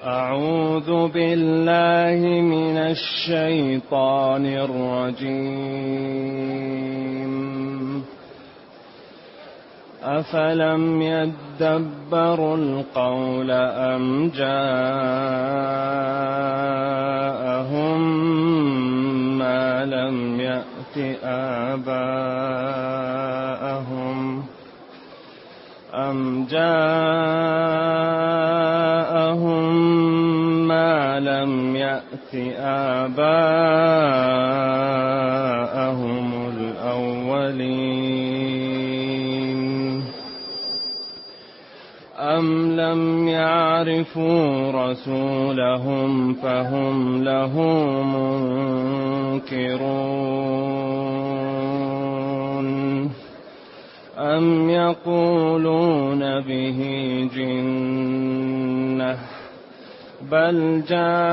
أعوذ بالله من الشيطان الرجيم. أفلم يدبروا القول أم جاءهم ما لم يأت آباءهم الأولين أم لم يعرفوا رسولهم فهم له منكرون أم يقولون به جنة بل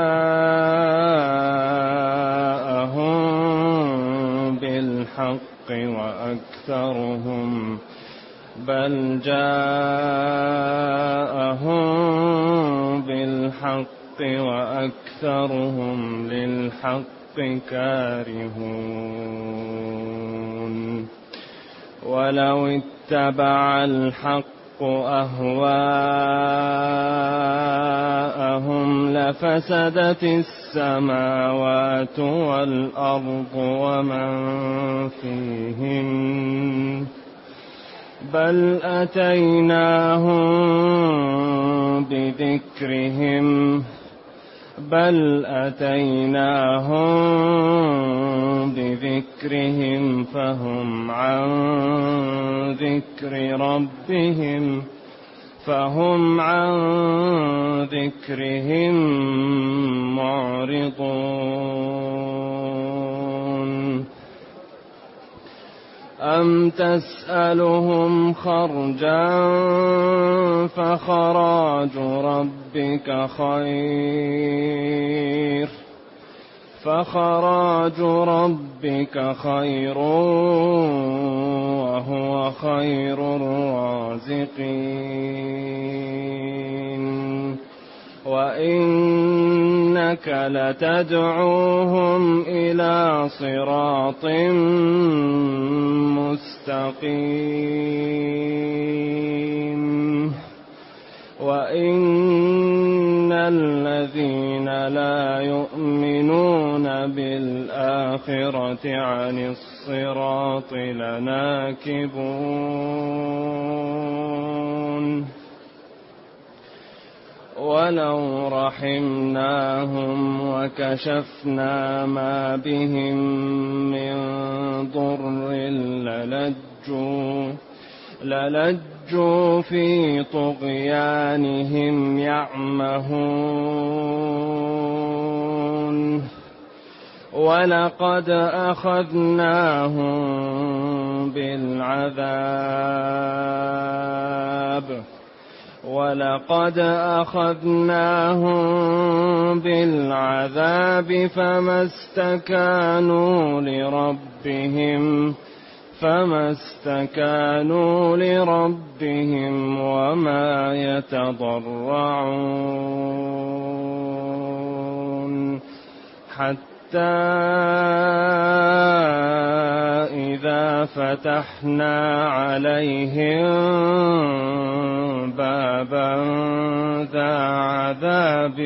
جاءهم بالحق وأكثرهم للحق كارهون ولو اتبع الحق أهواءهم لفسدت السماوات والأرض ومن فيهن بل أتيناهم بذكرهم فهم عن ذكرهم معرضون أم تسألهم خرجا فخراج ربك خير وهو خير الرازقين وإنك لتدعوهم إلى صراط مستقيم وإن الذين لا يؤمنون بالآخرة عن الصراط لناكبون ولو رحمناهم وكشفنا ما بهم من ضر للجوا في طغيانهم يعمهون ولقد أخذناهم بالعذاب فما استكانوا لربهم وما يتضرعون حتى إذا فتحنا عليهم بابا ذا عذاب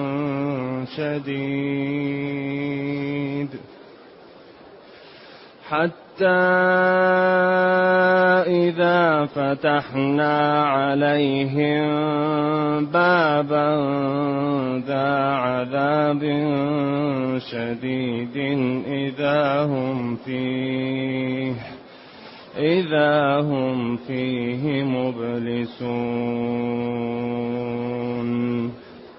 شديد إذا هم فيه مبلسون.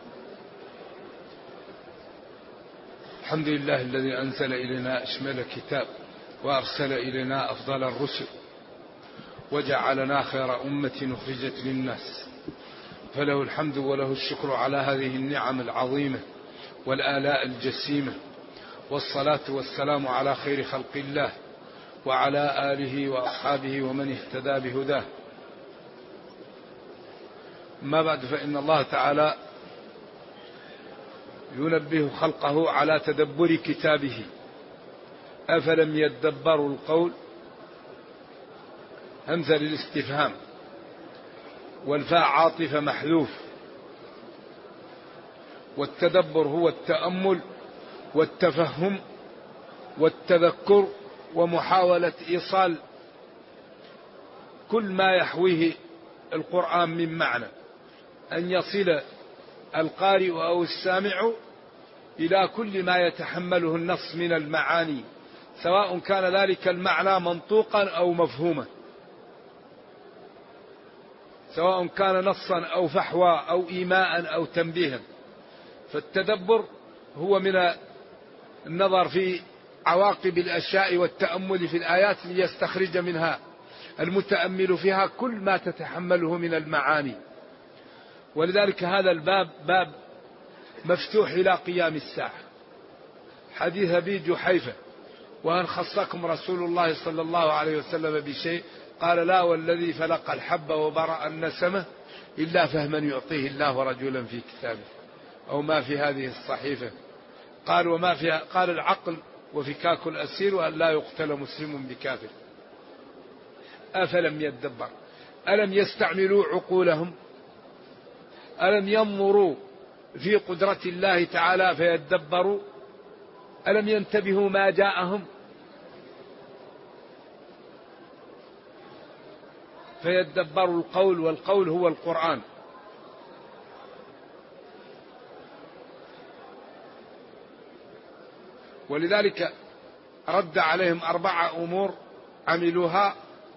الحمد لله الذي أنزل إلينا أشمل كتاب وأرسل إلينا أفضل الرسل وجعلنا خير أمة أخرجت للناس، فله الحمد وله الشكر على هذه النعم العظيمة والآلاء الجسيمة، والصلاة والسلام على خير خلق الله وعلى آله وأصحابه ومن اهتدى بهداه. ما بعد، فإن الله تعالى ينبه خلقه على تدبر كتابه. أفلم يدبروا القول، همزة للاستفهام، والفاء عاطفة محذوف. والتدبر هو التأمل والتفهم والتذكر ومحاولة إيصال كل ما يحويه القرآن من معنى، أن يصل القارئ أو السامع إلى كل ما يتحمله النص من المعاني، سواء كان ذلك المعنى منطوقا أو مفهوما، سواء كان نصا أو فحوى أو إيماء أو تنبيها. فالتدبر هو من النظر في عواقب الأشياء والتأمل في الآيات ليستخرج منها المتأمل فيها كل ما تتحمله من المعاني. ولذلك هذا الباب باب مفتوح إلى قيام الساعة. حديث أبي جحيفة: وهل خصكم رسول الله صلى الله عليه وسلم بشيء؟ قال: لا والذي فلق الحب وبرأ النسمة إلا فهما يعطيه الله رجلا في كتابه، أو ما في هذه الصحيفة. قال: وما فيها؟ قال: العقل وفكاك الأسير وأن لا يقتل مسلم بكافر. أفلم يدبر، ألم يستعملوا عقولهم؟ ألم ينظروا في قدرة الله تعالى فيدبروا؟ ألم ينتبهوا ما جاءهم؟ فيدبروا القول، والقول هو القرآن. ولذلك رد عليهم 4 أمور عملوها،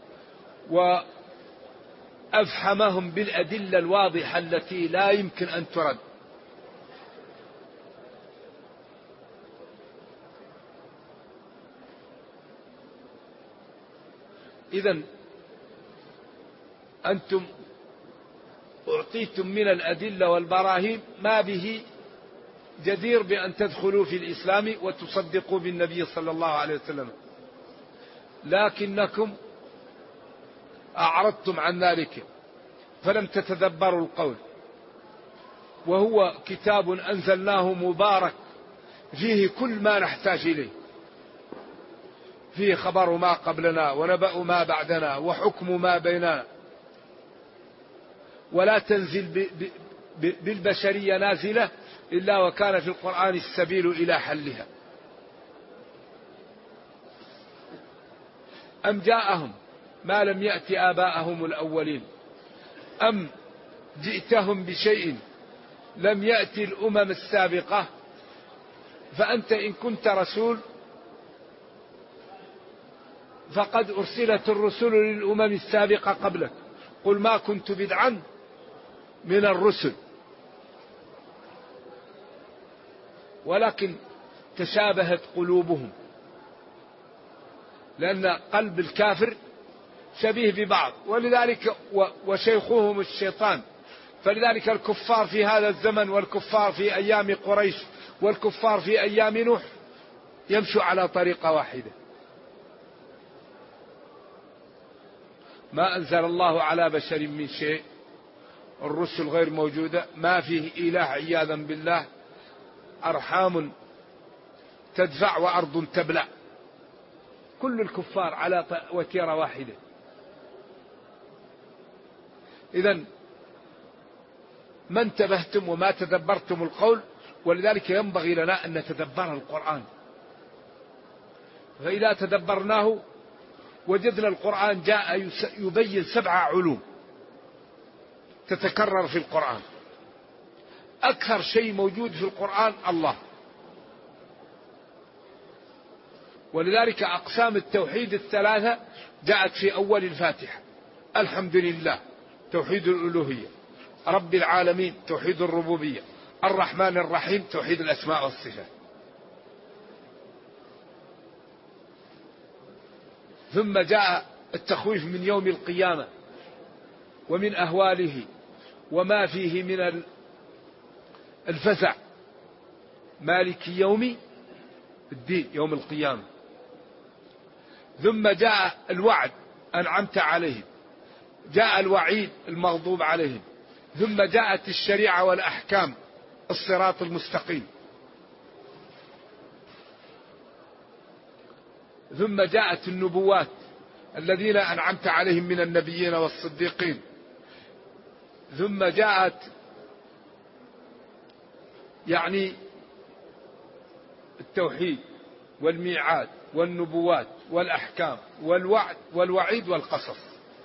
وأفحمهم بالأدلة الواضحة التي لا يمكن أن ترد. إذن أنتم أعطيتم من الأدلة والبراهين ما به جدير بأن تدخلوا في الإسلام وتصدقوا بالنبي صلى الله عليه وسلم، لكنكم أعرضتم عن ذلك فلم تتدبروا القول. وهو كتاب أنزلناه مبارك فيه كل ما نحتاج إليه، فيه خبر ما قبلنا ونبأ ما بعدنا وحكم ما بيننا، ولا تنزل بالبشرية نازلة إلا وكان في القرآن السبيل إلى حلها. أم جاءهم ما لم يأت آباءهم الأولين، أم جئتهم بشيء لم يأتي الأمم السابقة. فأنت إن كنت رسول فقد أرسلت الرسل للأمم السابقة قبلك. قل ما كنت بدعا من الرسل، ولكن تشابهت قلوبهم، لأن قلب الكافر شبيه ببعض، ولذلك وشيخهم الشيطان. فلذلك الكفار في هذا الزمن والكفار في أيام قريش والكفار في أيام نوح يمشوا على طريقة واحدة. ما أنزل الله على بشر من شيء، الرسل غير موجودة، ما فيه إله عياذا بالله، أرحام تدفع وأرض تبلع، كل الكفار على وتيرة واحدة. إذن ما انتبهتم وما تدبرتم القول، ولذلك ينبغي لنا أن نتدبر القرآن. فإذا تدبرناه وجدنا القرآن جاء يبين 7 علوم تتكرر في القرآن. أكثر شيء موجود في القرآن الله، ولذلك أقسام التوحيد 3 جاءت في أول الفاتحة: الحمد لله توحيد الألوهية، رب العالمين توحيد الربوبية، الرحمن الرحيم توحيد الأسماء والصفات. ثم جاء التخويف من يوم القيامة ومن أهواله وما فيه من الفزع، مالك يوم الدين يوم القيامة. ثم جاء الوعد أنعمت عليهم، جاء الوعيد المغضوب عليهم، ثم جاءت الشريعة والأحكام الصراط المستقيم. ثم جاءت النبوات الذين أنعمت عليهم من النبيين والصديقين، ثم جاءت يعني التوحيد والميعاد والنبوات والأحكام والوعد والوعيد والقصص.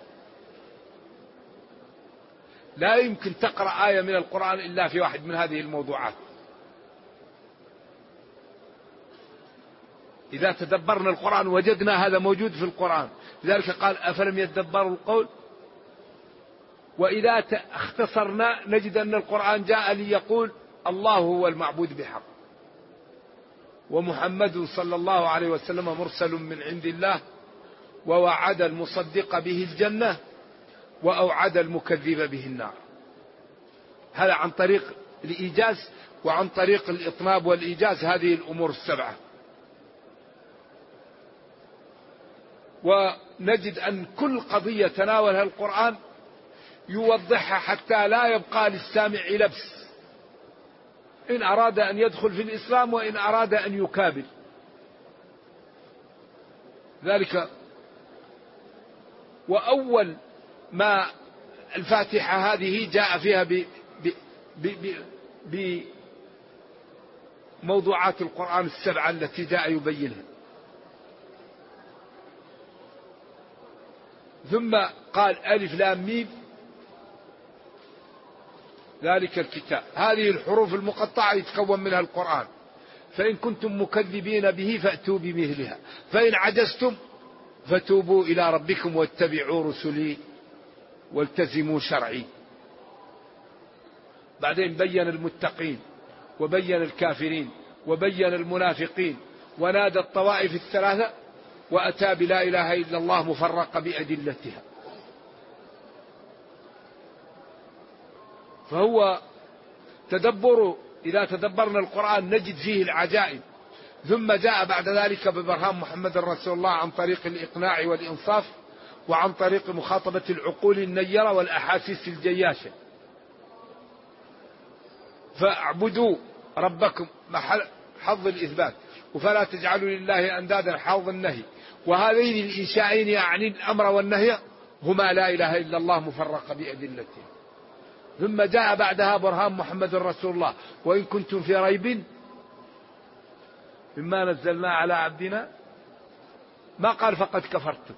لا يمكن تقرأ آية من القرآن إلا في واحد من هذه الموضوعات. إذا تدبرنا القرآن وجدنا هذا موجود في القرآن، لذلك قال أفلم يدبروا القول. وإذا اختصرنا نجد أن القرآن جاء ليقول الله هو المعبود بحق، ومحمد صلى الله عليه وسلم مرسل من عند الله، ووعد المصدق به الجنة وأوعد المكذب به النار. هذا عن طريق الإيجاز، وعن طريق الإطناب والإيجاز هذه الأمور السبعة. ونجد أن كل قضية تناولها القرآن يوضحها حتى لا يبقى للسامع لبس، إن أراد أن يدخل في الإسلام وإن أراد أن يكابر ذلك. وأول ما الفاتحة هذه جاء فيها بموضوعات القرآن السبعة التي جاء يبينها. ثم قال ألف لام ميم ذلك الكتاب. هذه الحروف المقطعة يتكون منها القرآن، فإن كنتم مكذبين به فأتوا بمثلها، فإن عجزتم فتوبوا إلى ربكم واتبعوا رسلي والتزموا شرعي. بعدين بين المتقين وبين الكافرين وبين المنافقين، ونادى الطوائف الثلاثة، وأتى بلا إله إلا الله مفرقة بأدلتها. فهو تدبر، إذا تدبرنا القرآن نجد فيه العجائب. ثم جاء بعد ذلك ببرهان محمد رسول الله عن طريق الإقناع والإنصاف، وعن طريق مخاطبة العقول النيرة والأحاسيس الجياشة. فاعبدوا ربكم محل حظ الإثبات، وفلا تجعلوا لله أندادا حظ النهي. وهذين الإنشائين يعني الأمر والنهي هما لا إله إلا الله مفرقة بأدلته. ثم جاء بعدها برهان محمد رسول الله، وإن كنتم في ريب مما نزلنا على عبدنا، ما قال فقد كفرتم.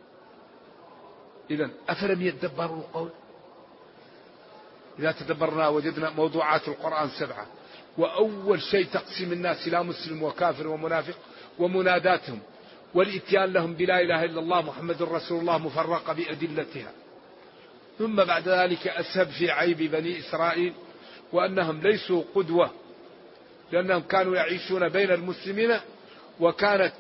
إذن أفلم يدبروا القول؟ إذا تدبرنا وجدنا موضوعات القرآن سبعة. وأول شيء تقسيم الناس إلى مسلم وكافر ومنافق، ومناداتهم والإتيان لهم بلا إله إلا الله محمد رسول الله مفرقة بأدلتها. ثم بعد ذلك أسهب في عيب بني إسرائيل، وأنهم ليسوا قدوة، لأنهم كانوا يعيشون بين المسلمين، وكانت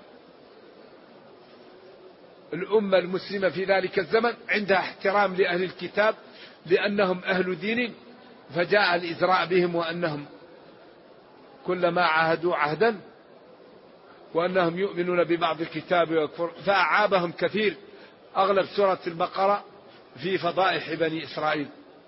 الأمة المسلمة في ذلك الزمن عندها احترام لأهل الكتاب لأنهم أهل دين، فجاء الإزراء بهم، وأنهم كلما عاهدوا عهدا، وأنهم يؤمنون ببعض الكتاب ويكفر، فأعابهم كثير. أغلب سورة البقرة في فضائح بني إسرائيل.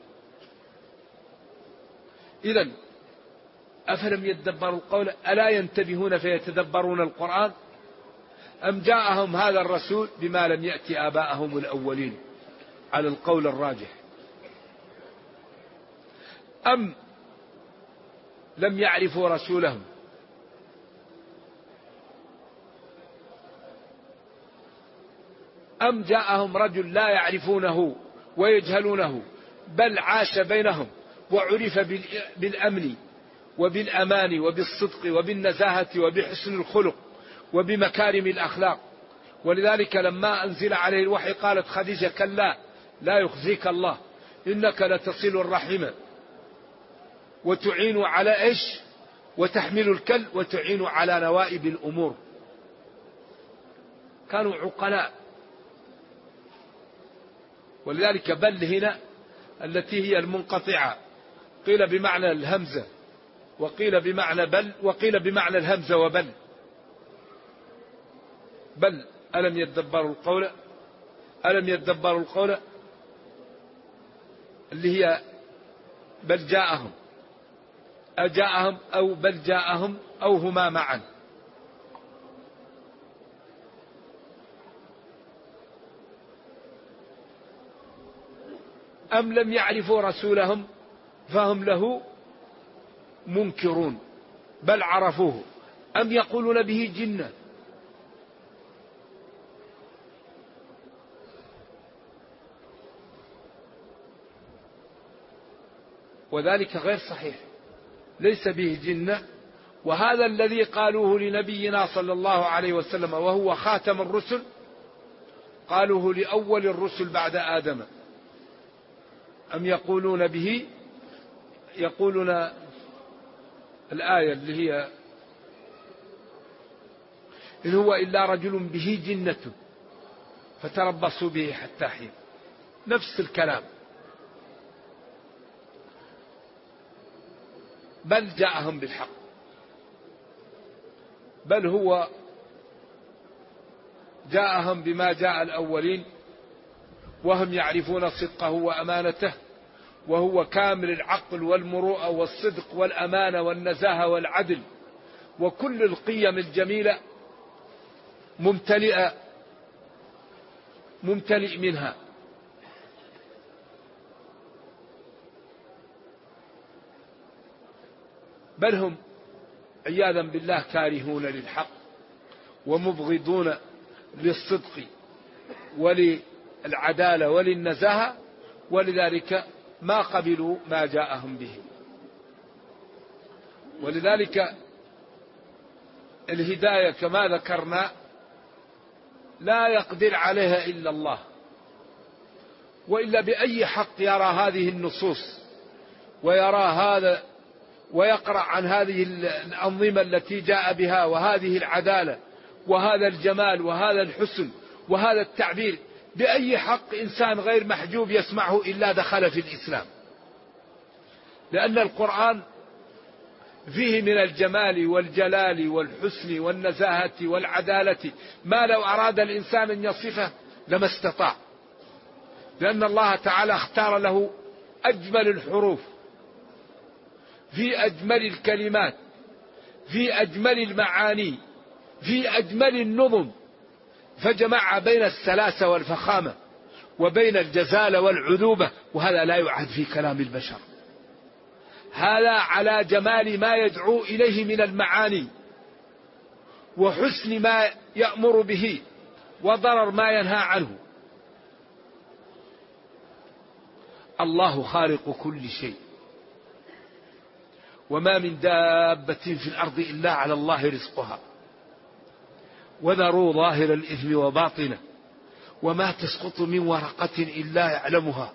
إذن أفلم يدبروا القول ألا ينتبهون فيتدبرون القرآن، أم جاءهم هذا الرسول بما لم يأتي آباءهم الأولين على القول الراجح، أم لم يعرفوا رسولهم، أم جاءهم رجل لا يعرفونه ويجهلونه، بل عاش بينهم وعرف بالأمن وبالأمان وبالصدق وبالنزاهة وبحسن الخلق وبمكارم الأخلاق. ولذلك لما أنزل عليه الوحي قالت خديجة كلا لا يخزيك الله إنك لتصل الرحم وتعين على إيش وتحمل الكل وتعين على نوائب الأمور. كانوا عقلاء. ولذلك بل هنا التي هي المنقطعة قيل بمعنى الهمزة، وقيل بمعنى بل، وقيل بمعنى الهمزة وبل. بل ألم يدبروا القول، ألم يدبروا القول اللي هي بل جاءهم، أجاءهم أو بل جاءهم أو هما معا. أم لم يعرفوا رسولهم فهم له منكرون، بل عرفوه، أم يقولون به جنة. وذلك غير صحيح، ليس به جنة. وهذا الذي قالوه لنبينا صلى الله عليه وسلم وهو خاتم الرسل، قالوه لأول الرسل بعد آدم. أم يقولون به، يقولون الآية اللي هي إن هو إلا رجل به جنة فتربصوا به حتى حين، نفس الكلام. بل جاءهم بالحق، بل هو جاءهم بما جاء الأولين، وهم يعرفون صدقه وأمانته، وهو كامل العقل والمروءة والصدق والأمانة والنزاهة والعدل وكل القيم الجميلة، ممتلئ منها. بل هم عياذا بالله كارهون للحق ومبغضون للصدق وللعدالة وللنزاهة، ولذلك ما قبلوا ما جاءهم به. ولذلك الهداية كما ذكرنا لا يقدر عليها إلا الله، وإلا بأي حق يرى هذه النصوص ويرى هذا ويقرأ عن هذه الأنظمة التي جاء بها، وهذه العدالة وهذا الجمال وهذا الحسن وهذا التعبير، بأي حق إنسان غير محجوب يسمعه إلا دخل في الإسلام؟ لأن القرآن فيه من الجمال والجلال والحسن والنزاهة والعدالة ما لو أراد الإنسان أن يصفه لما استطاع، لأن الله تعالى اختار له أجمل الحروف في أجمل الكلمات في أجمل المعاني في أجمل النظم، فجمع بين السلاسة والفخامة وبين الجزالة والعذوبة، وهذا لا يعد في كلام البشر. هذا على جمال ما يدعو إليه من المعاني وحسن ما يأمر به وضرر ما ينهى عنه. الله خالق كل شيء، وما من دابة في الأرض إلا على الله رزقها، وذروا ظاهر الإثم وباطنه، وما تسقط من ورقة إلا يعلمها.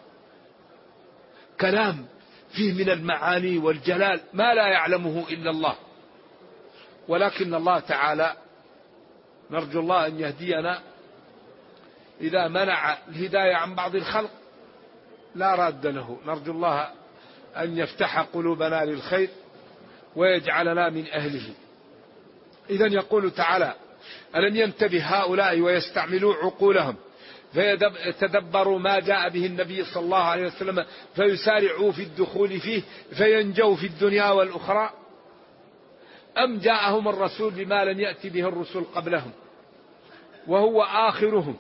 كلام فيه من المعاني والجلال ما لا يعلمه إلا الله. ولكن الله تعالى نرجو الله أن يهدينا. إذا منع الهداية عن بعض الخلق لا راد له، نرجو الله أن يفتح قلوبنا للخير ويجعلنا من أهله. إذن يقول تعالى: ألم ينتبه هؤلاء ويستعملوا عقولهم فيتدبروا ما جاء به النبي صلى الله عليه وسلم فيسارعوا في الدخول فيه فينجوا في الدنيا والأخرى؟ أم جاءهم الرسول بما لم يأتي به الرسل قبلهم وهو آخرهم؟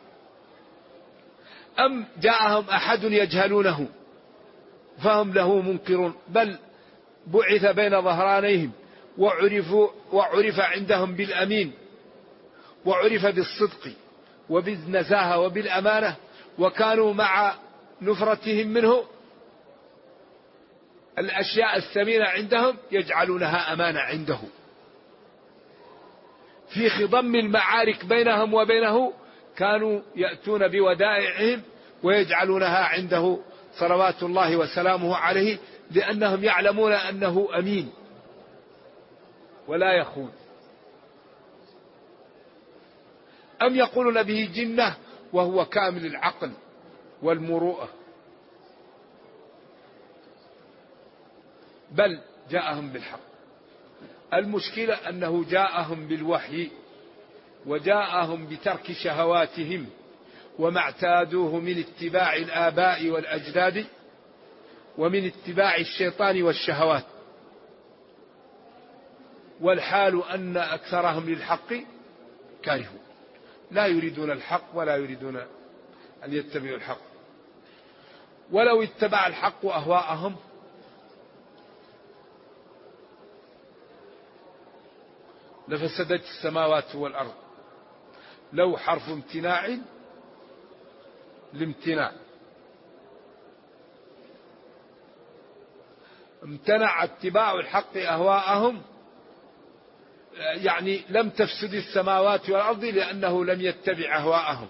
أم جاءهم أحد يجهلونه فهم له منكرون؟ بل بعث بين ظهرانيهم وعرف عندهم بالأمين، وعرف بالصدق وبالنزاهة وبالأمانة، وكانوا مع نفرتهم منه الأشياء الثمينة عندهم يجعلونها أمانة عنده. في خضم المعارك بينهم وبينه كانوا يأتون بودائعهم ويجعلونها عنده صلوات الله وسلامه عليه، لأنهم يعلمون أنه أمين ولا يخون. أم يقولون به جنة وهو كامل العقل والمروءة؟ بل جاءهم بالحق. المشكلة أنه جاءهم بالوحي وجاءهم بترك شهواتهم وما اعتادوه من اتباع الآباء والأجداد ومن اتباع الشيطان والشهوات، والحال أن أكثرهم للحق كارهون، لا يريدون الحق ولا يريدون أن يتبعوا الحق. ولو اتبع الحق أهواءهم لفسدت السماوات والأرض. لو حرف امتناع لامتناع، امتنع اتباع الحق أهواءهم، يعني لم تفسد السماوات والأرض لأنه لم يتبع أهواءهم.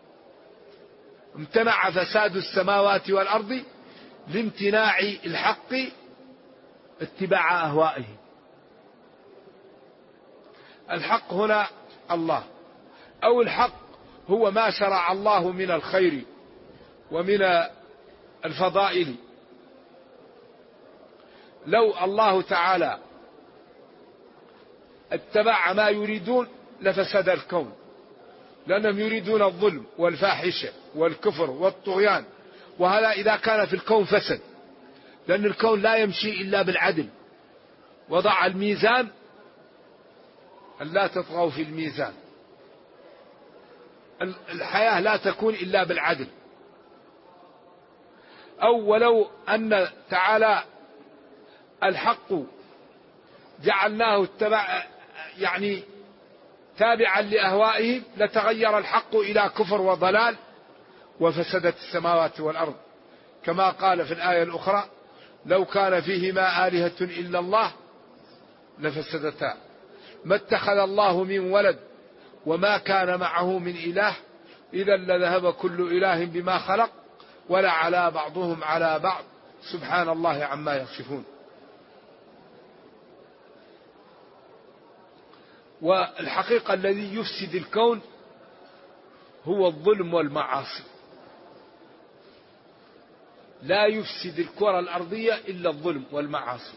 امتنع فساد السماوات والأرض لامتناع الحق اتباع أهوائهم. الحق هنا الله، أو الحق هو ما شرع الله من الخير ومن الفضائل. لو الله تعالى اتبع ما يريدون لفسد الكون، لأنهم يريدون الظلم والفاحشة والكفر والطغيان، وهذا إذا كان في الكون فسد، لأن الكون لا يمشي إلا بالعدل. وضع الميزان ألا تطغوا في الميزان، الحياة لا تكون إلا بالعدل. أو ولو أن تعالى الحق جعلناه يعني تابعا لأهوائهم لتغير الحق إلى كفر وضلال وفسدت السماوات والأرض، كما قال في الآية الأخرى: لو كان فيهما آلهة إلا الله لفسدتا، ما اتخذ الله من ولد وما كان معه من إله، إذا لذهب كل إله بما خلق ولا على بعضهم على بعض سبحان الله عما يصفون. والحقيقة الذي يفسد الكون هو الظلم والمعاصي. لا يفسد الكرة الأرضية إلا الظلم والمعاصي.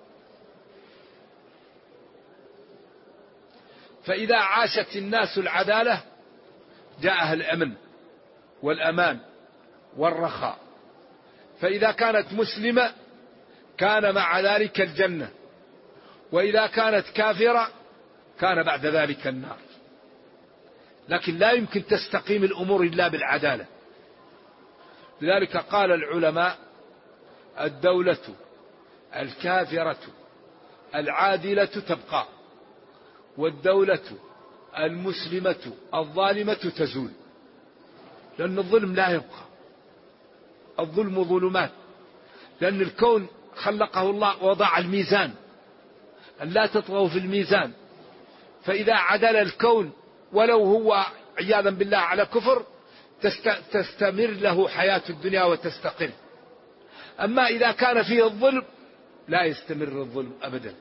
فإذا عاشت الناس العدالة جاءها الأمن والأمان والرخاء. فإذا كانت مسلمة كان مع ذلك الجنة، وإذا كانت كافرة كان بعد ذلك النار. لكن لا يمكن تستقيم الأمور إلا بالعدالة. لذلك قال العلماء: الدولة الكافرة العادلة تبقى، والدولة المسلمة الظالمة تزول. لأن الظلم لا يبقى، الظلم ظلمات. لأن الكون خلقه الله وضع الميزان أن لا تطغوا في الميزان، فإذا عدل الكون ولو هو عياذا بالله على كفر تستمر له حياة الدنيا وتستقر. أما إذا كان فيه الظلم لا يستمر الظلم أبدا.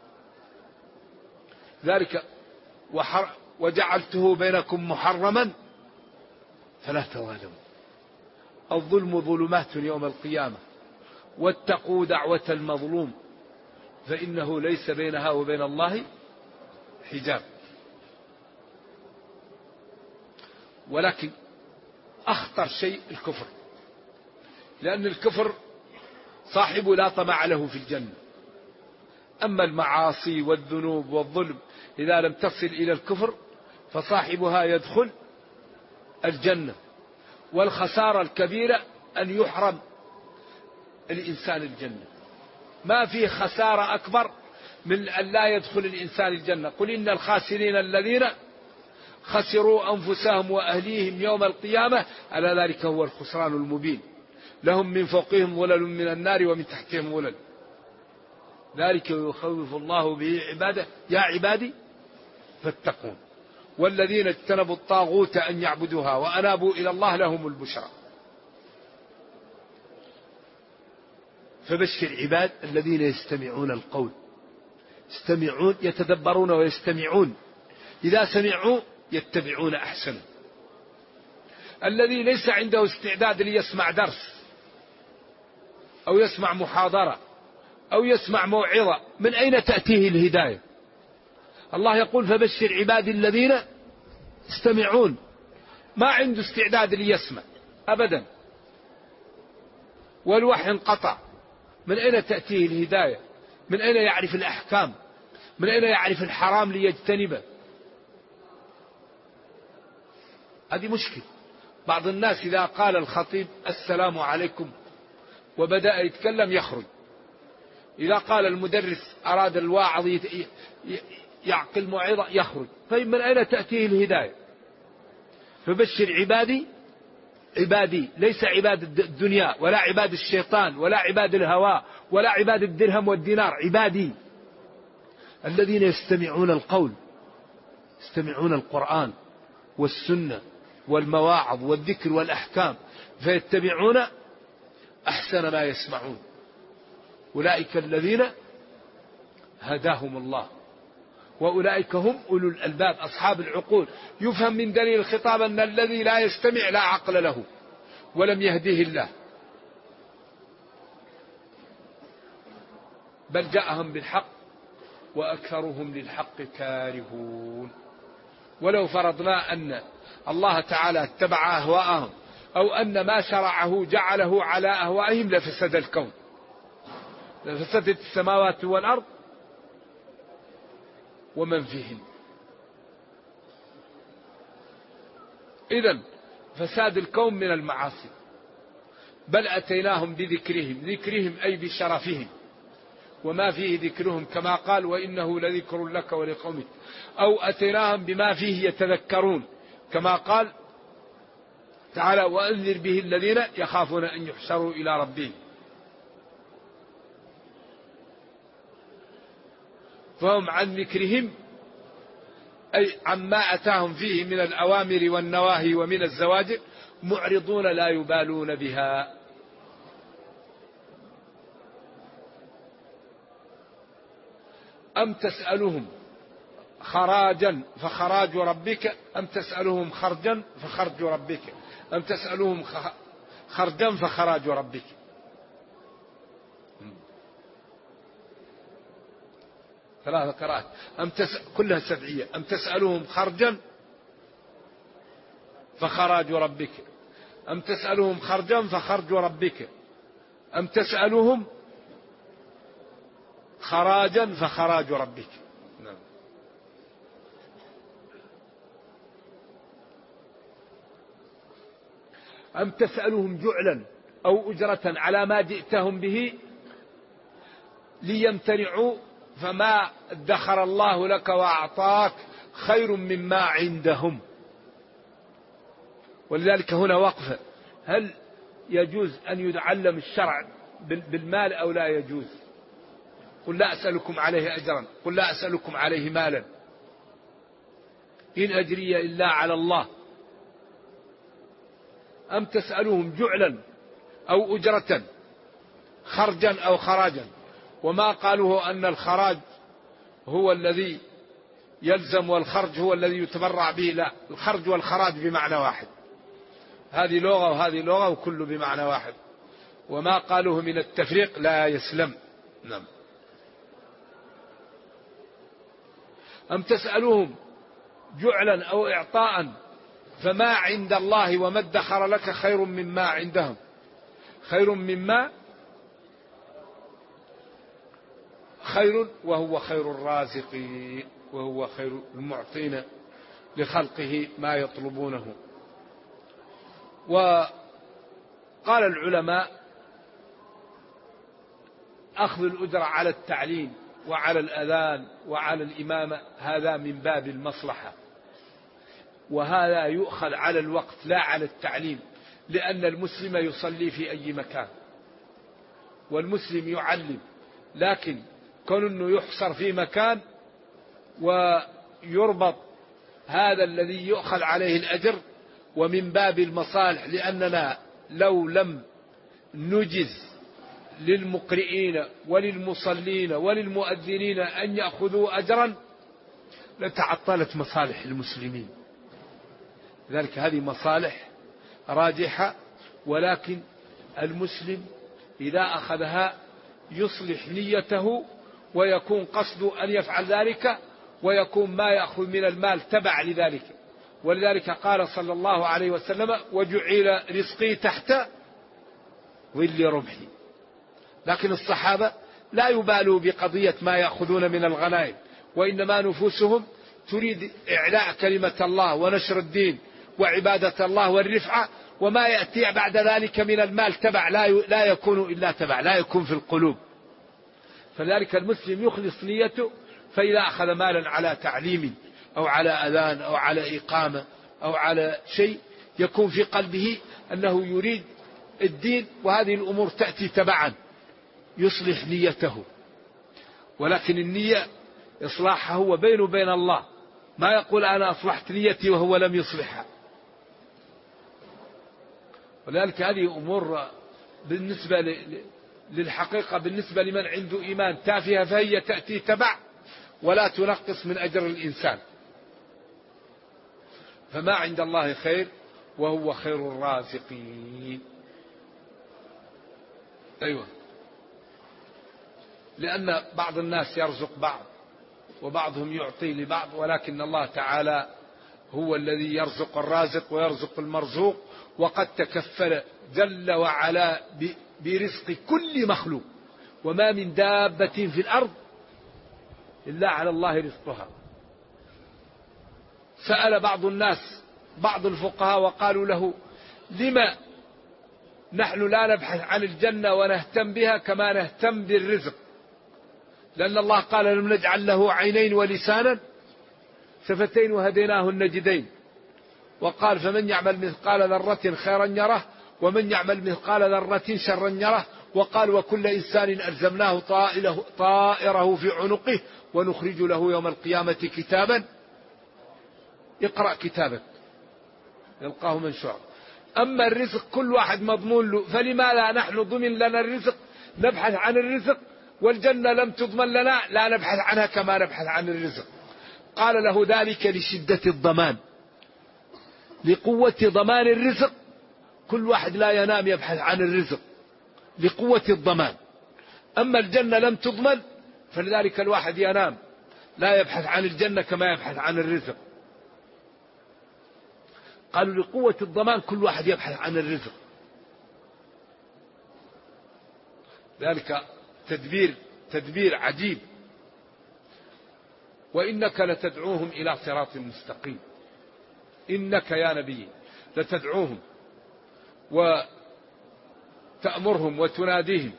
ذلك وجعلته بينكم محرما فلا تظالموا. الظلم ظلمات يوم القيامة، واتقوا دعوة المظلوم فإنه ليس بينها وبين الله حجاب. ولكن أخطر شيء الكفر، لأن الكفر صاحبه لا طمع له في الجنة. أما المعاصي والذنوب والظلم إذا لم تصل إلى الكفر فصاحبها يدخل الجنة. والخسارة الكبيرة أن يحرم الإنسان الجنة. ما في خسارة أكبر من أن لا يدخل الإنسان الجنة. قل إن الخاسرين الذين خسروا أنفسهم وأهليهم يوم القيامة ألا ذلك هو الخسران المبين. لهم من فوقهم ظلل من النار ومن تحتهم ظلل، ذلك يخوف الله به عباده يا عبادي فاتقون. والذين اجتنبوا الطاغوت أن يعبدوها وأنابوا إلى الله لهم البشرى. فبشر عباد الذين يستمعون القول، يستمعون يتدبرون ويستمعون، إذا سمعوا يتبعون أحسنه. الذي ليس عنده استعداد ليسمع درس أو يسمع محاضرة أو يسمع موعظة من أين تأتيه الهداية؟ الله يقول: فبشر عبادي الذين يستمعون. ما عنده استعداد ليسمع أبدا، والوحي انقطع. من أين تأتيه الهداية؟ من أين يعرف الأحكام؟ من أين يعرف الحرام ليجتنبه؟ هذه مشكلة. بعض الناس إذا قال الخطيب السلام عليكم وبدأ يتكلم يخرج. إذا قال المدرس أراد الواعظ يعقل موعظة يخرج. طيب من أين تأتيه الهداية؟ فبشر عبادي ليس عباد الدنيا ولا عباد الشيطان ولا عباد الهوى ولا عباد الدرهم والدينار، عبادي الذين يستمعون القول، يستمعون القرآن والسنة والمواعظ والذكر والأحكام فيتبعون أحسن ما يسمعون، أولئك الذين هداهم الله وأولئك هم أولو الألباب أصحاب العقول. يفهم من دليل الخطاب أن الذي لا يستمع لا عقل له ولم يهديه الله، بل جاءهم بالحق وأكثرهم للحق كارهون. ولو فرضنا أن الله تعالى اتبع أهواءهم أو أن ما شرعه جعله على أهوائهم لفسد الكون، لفسدت السماوات والأرض ومن فيهن. إذن فساد الكون من المعاصي. بل أتيناهم بذكرهم أي بشرفهم وما فيه ذكرهم كما قال وإنه لذكر لك ولقومك، أو أتيناهم بما فيه يتذكرون كما قال تعالى وأنذر به الذين يخافون أن يحشروا إلى ربهم. فهم عن ذكرهم أي عما أتاهم فيه من الأوامر والنواهي ومن الزواجر معرضون لا يبالون بها. أم تسألهم خراجا فخراج ربك أم تسألهم خرجا فخرج ربك أم تسألهم خرجا فخراج ربك. ثلاثة قراءات كلها سبعية. أم تسألهم خرجا فخراج ربك أم تسألهم خرجا فخرج ربك أم تسألهم خراجا فخراج ربك. نعم. أم تسألهم جعلا أو أجرة على ما جئتهم به ليمتنعوا فما ادخر الله لك وأعطاك خير مما عندهم. ولذلك هنا وقفة، هل يجوز أن يتعلم الشرع بالمال أو لا يجوز؟ قل لا أسألكم عليه أجرا، قل لا أسألكم عليه مالا، إن أجري إلا على الله. أم تسألهم جعلا أو أجرة خرجا أو خراجا، وما قالوا أن الخراج هو الذي يلزم والخرج هو الذي يتبرع به، لا، الخرج والخراج بمعنى واحد، هذه لغة وهذه لغة وكل بمعنى واحد، وما قالوه من التفريق لا يسلم. نعم. أم تسألهم جعلا أو إعطاء فما عند الله وما ادخر لك خير مما عندهم، خير مما خير وهو خير الرازقين وهو خير المعطين لخلقه ما يطلبونه. وقال العلماء أخذ الأجرة على التعليم وعلى الأذان وعلى الإمامة هذا من باب المصلحة، وهذا يؤخذ على الوقت لا على التعليم، لأن المسلم يصلي في أي مكان والمسلم يعلم، لكن كون أنه يحصر في مكان ويربط هذا الذي يؤخذ عليه الأجر ومن باب المصالح، لأننا لو لم نجز للمقرئين وللمصلين وللمؤذنين أن يأخذوا أجرا لتعطلت مصالح المسلمين. لذلك هذه مصالح راجحة، ولكن المسلم إذا أخذها يصلح نيته ويكون قصده أن يفعل ذلك، ويكون ما يأخذ من المال تبع لذلك. ولذلك قال صلى الله عليه وسلم وجعل رزقي تحت ظل رمحي. لكن الصحابة لا يبالوا بقضية ما يأخذون من الغنائم، وإنما نفوسهم تريد إعلاء كلمة الله ونشر الدين وعبادة الله والرفعة، وما يأتي بعد ذلك من المال تبع لا يكون إلا تبع، لا يكون في القلوب. فذلك المسلم يخلص نيته، فإذا أخذ مالا على تعليم أو على أذان أو على إقامة أو على شيء يكون في قلبه أنه يريد الدين، وهذه الأمور تأتي تبعا، يصلح نيته. ولكن النية إصلاحها هو بينه وبين الله، ما يقول أنا أصلحت نيتي وهو لم يصلحها. ولذلك هذه أمور بالنسبة للحقيقة بالنسبة لمن عنده إيمان تافهة، فهي تأتي تبع ولا تنقص من أجر الإنسان. فما عند الله خير وهو خير الرازقين. أيوة، لأن بعض الناس يرزق بعض وبعضهم يعطي لبعض، ولكن الله تعالى هو الذي يرزق الرازق ويرزق المرزوق، وقد تكفل جل وعلا برزق كل مخلوق، وما من دابة في الأرض إلا على الله رزقها. سأل بعض الناس بعض الفقهاء وقالوا له: لما نحن لا نبحث عن الجنة ونهتم بها كما نهتم بالرزق؟ لأن الله قال: لم نجعل له عينين ولسانا شفتين وهديناه النجدين. وقال: فمن يعمل مثقال ذرة خيرا يره ومن يعمل مثقال ذرة شرا يره. وقال: وكل إنسان ألزمناه طائره في عنقه ونخرج له يوم القيامة كتابا اقرأ كتابك يلقاه منشورا. أما الرزق كل واحد مضمون له، فلماذا نحن ضمن لنا الرزق نبحث عن الرزق، والجنة لم تضمن لنا لا نبحث عنها كما نبحث عن الرزق؟ قال له: ذلك لشدة الضمان، لقوة ضمان الرزق. كل واحد لا ينام يبحث عن الرزق لقوة الضمان. أما الجنة لم تضمن، فلذلك الواحد ينام لا يبحث عن الجنة كما يبحث عن الرزق. قالوا: لقوة الضمان كل واحد يبحث عن الرزق. ذلك تدبير عجيب. وإنك لتدعوهم إلى صراط مستقيم. إنك يا نبي لتدعوهم وتأمرهم وتناديهم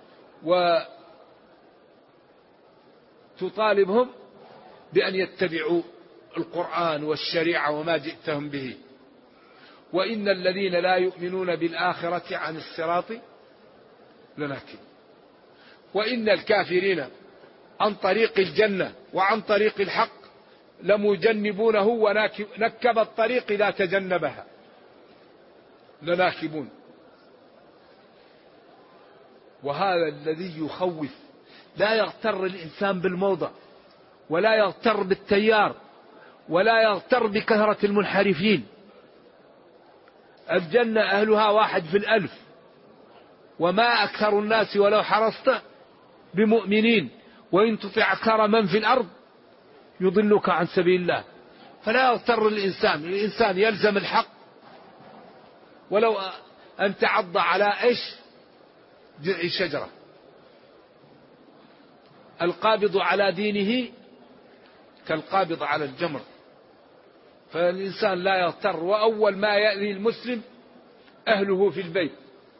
وتطالبهم بأن يتبعوا القرآن والشريعة وما جئتهم به. وإن الذين لا يؤمنون بالآخرة عن الصراط لناكب. وإن الكافرين عن طريق الجنة وعن طريق الحق لمجنبونه، ونكب الطريق إذا تجنبها لناكبون. وهذا الذي يخوف. لا يغتر الإنسان بالموضة، ولا يغتر بالتيار، ولا يغتر بكثرة المنحرفين. الجنة أهلها 1 في 1000، وما أكثر الناس ولو حرصت بمؤمنين، وإن تطع أكثر من في الأرض يضلك عن سبيل الله. فلا يغتر الإنسان يلزم الحق ولو أن تعض على جذع شجرة. القابض على دينه كالقابض على الجمر. فالإنسان لا يغتر. وأول ما يأذي المسلم أهله في البيت،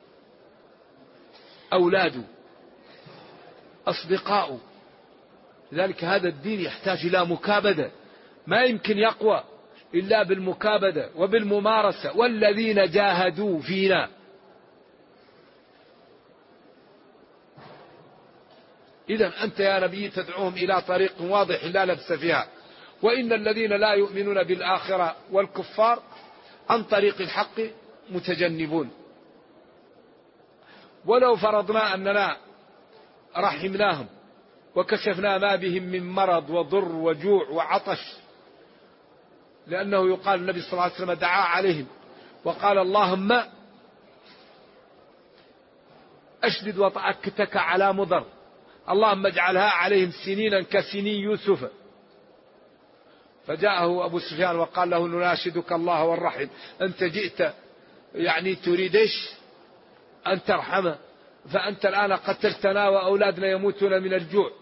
أولاده، أصدقاؤه. لذلك هذا الدين يحتاج إلى مكابدة، ما يمكن يقوى إلا بالمكابدة وبالممارسة. والذين جاهدوا فينا. إذن أنت يا نبي تدعوهم إلى طريق واضح لا لبس فيها. وإن الذين لا يؤمنون بالآخرة والكفار عن طريق الحق متجنبون. ولو فرضنا أننا رحمناهم وكشفنا ما بهم من مرض وضر وجوع وعطش، لأنه يقال النبي صلى الله عليه وسلم دعا عليهم وقال: اللهم أشدد وطأتك على مضر، اللهم اجعلها عليهم سنينا كسنين يوسف. فجاءه أبو سفيان وقال له: نناشدك الله والرحم، أنت جئت تريد أن ترحمه، فأنت الآن قتلتنا وأولادنا يموتون من الجوع،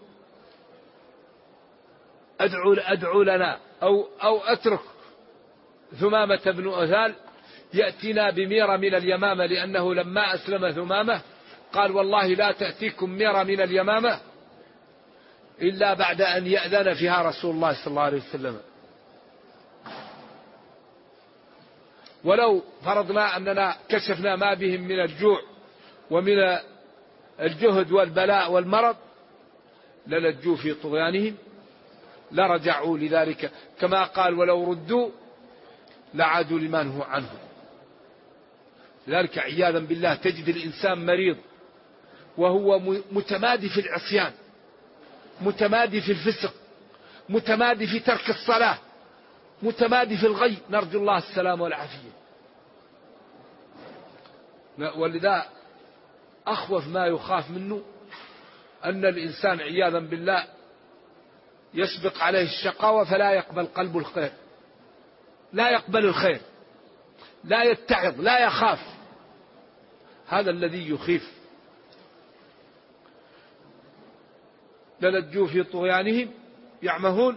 أدعو لنا أو أترك. ثمامة بن أثال يأتينا بميرة من اليمامة، لأنه لما أسلم ثمامة قال والله لا تأتيكم ميرة من اليمامة إلا بعد أن يأذن فيها رسول الله صلى الله عليه وسلم. ولو فرضنا أننا كشفنا ما بهم من الجوع ومن الجهد والبلاء والمرض للجوا في طغيانهم لرجعوا لذلك، كما قال ولو ردوا لعادوا لما نهوا عنه. لذلك عياذا بالله تجد الإنسان مريض وهو متمادي في العصيان، متمادي في الفسق، متمادي في ترك الصلاة، متمادي في الغي، نرجو الله السلام والعافية. ولذا أخوف ما يخاف منه أن الإنسان عياذا بالله يسبق عليه الشقاوة فلا يقبل قلب الخير، لا يقبل الخير، لا يتعظ، لا يخاف. هذا الذي يخيف. للجوا في طغيانهم يعمهون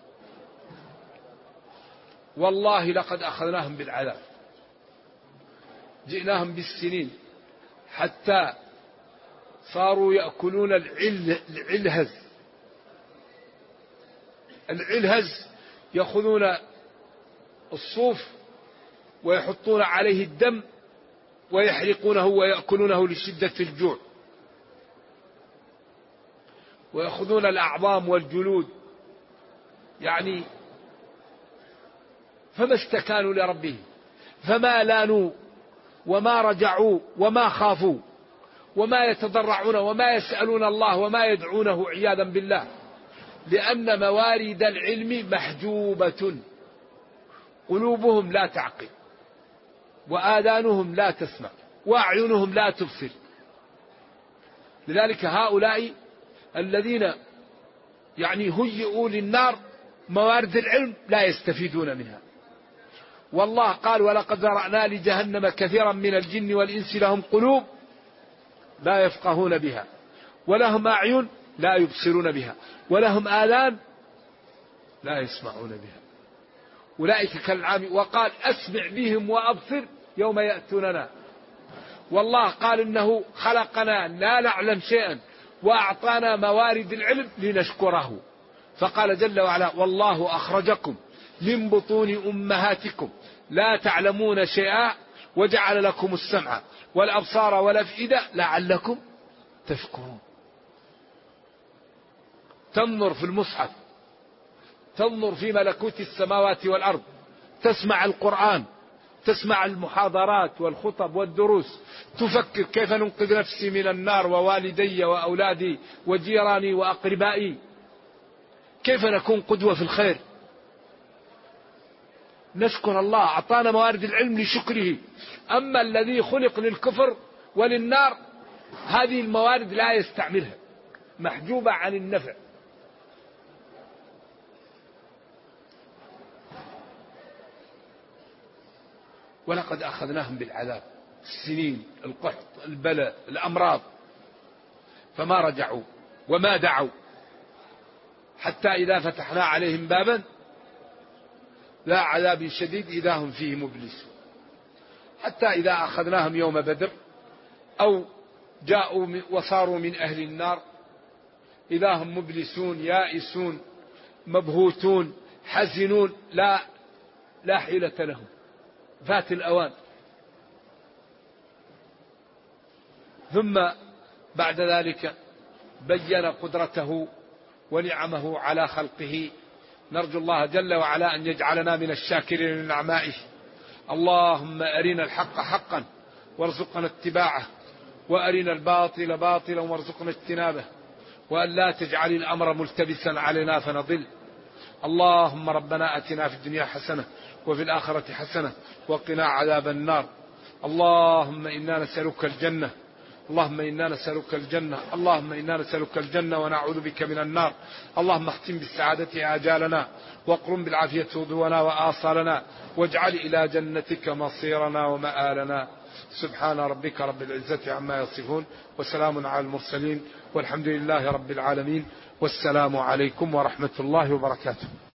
والله لقد أخذناهم بالعذاب، جئناهم بالسنين حتى صاروا يأكلون العلهز. العلهز يأخذون الصوف ويحطون عليه الدم ويحرقونه ويأكلونه لشدة الجوع، ويأخذون الأعظام والجلود، يعني فما استكانوا لربهم، فما لانوا وما رجعوا وما خافوا وما يتضرعون وما يسألون الله وما يدعونه عياذا بالله، لأن موارد العلم محجوبة، قلوبهم لا تعقل وآذانهم لا تسمع وأعينهم لا تبصر. لذلك هؤلاء الذين يعني هيئوا للنار موارد العلم لا يستفيدون منها. والله قال ولقد ذرأنا لجهنم كثيرا من الجن والإنس لهم قلوب لا يفقهون بها ولهم أعين لا يبصرون بها ولهم آذان لا يسمعون بها أولئك كالأنعام وقال أسمع بهم وأبصر يوم يأتوننا. والله قال إنه خلقنا لا نعلم شيئا وأعطانا موارد العلم لنشكره، فقال جل وعلا والله أخرجكم من بطون أمهاتكم لا تعلمون شيئا وجعل لكم السمع والأبصار والأفئدة لعلكم تشكرون. تنظر في المصحف، تنظر في ملكوت السماوات والأرض، تسمع القرآن، تسمع المحاضرات والخطب والدروس، تفكر كيف ننقذ نفسي من النار ووالدي وأولادي وجيراني وأقربائي، كيف نكون قدوة في الخير. نشكر الله أعطانا موارد العلم لشكره. أما الذي خلق للكفر وللنار هذه الموارد لا يستعملها، محجوبة عن النفع. ولقد أخذناهم بالعذاب، السنين، القحط، البلاء، الأمراض، فما رجعوا وما دعوا حتى إذا فتحنا عليهم بابا لا عذاب شديد إذا هم فيه مبلسون. حتى إذا أخذناهم يوم بدر أو جاءوا وصاروا من أهل النار إذا هم مبلسون يائسون مبهوتون حزنون لا حيلة لهم، فات الأوان. ثم بعد ذلك بين قدرته ونعمه على خلقه. نرجو الله جل وعلا أن يجعلنا من الشاكرين لنعمائه. اللهم أرنا الحق حقا وارزقنا اتباعه وأرنا الباطل باطلا وارزقنا اجتنابه، وأن لا تجعل الأمر ملتبسا علينا فنضل. اللهم ربنا أتنا في الدنيا حسنة وفي الآخرة حسنة وقنا عذاب النار. اللهم إنا نسألك الجنة، اللهم إنا نسألك الجنة، اللهم إنا نسألك الجنة ونعوذ بك من النار. اللهم اختم بالسعادة آجالنا واقرم بالعافية غدونا وآصالنا واجعل إلى جنتك مصيرنا ومآلنا. سبحان ربك رب العزة عما يصفون وسلام على المرسلين والحمد لله رب العالمين، والسلام عليكم ورحمة الله وبركاته.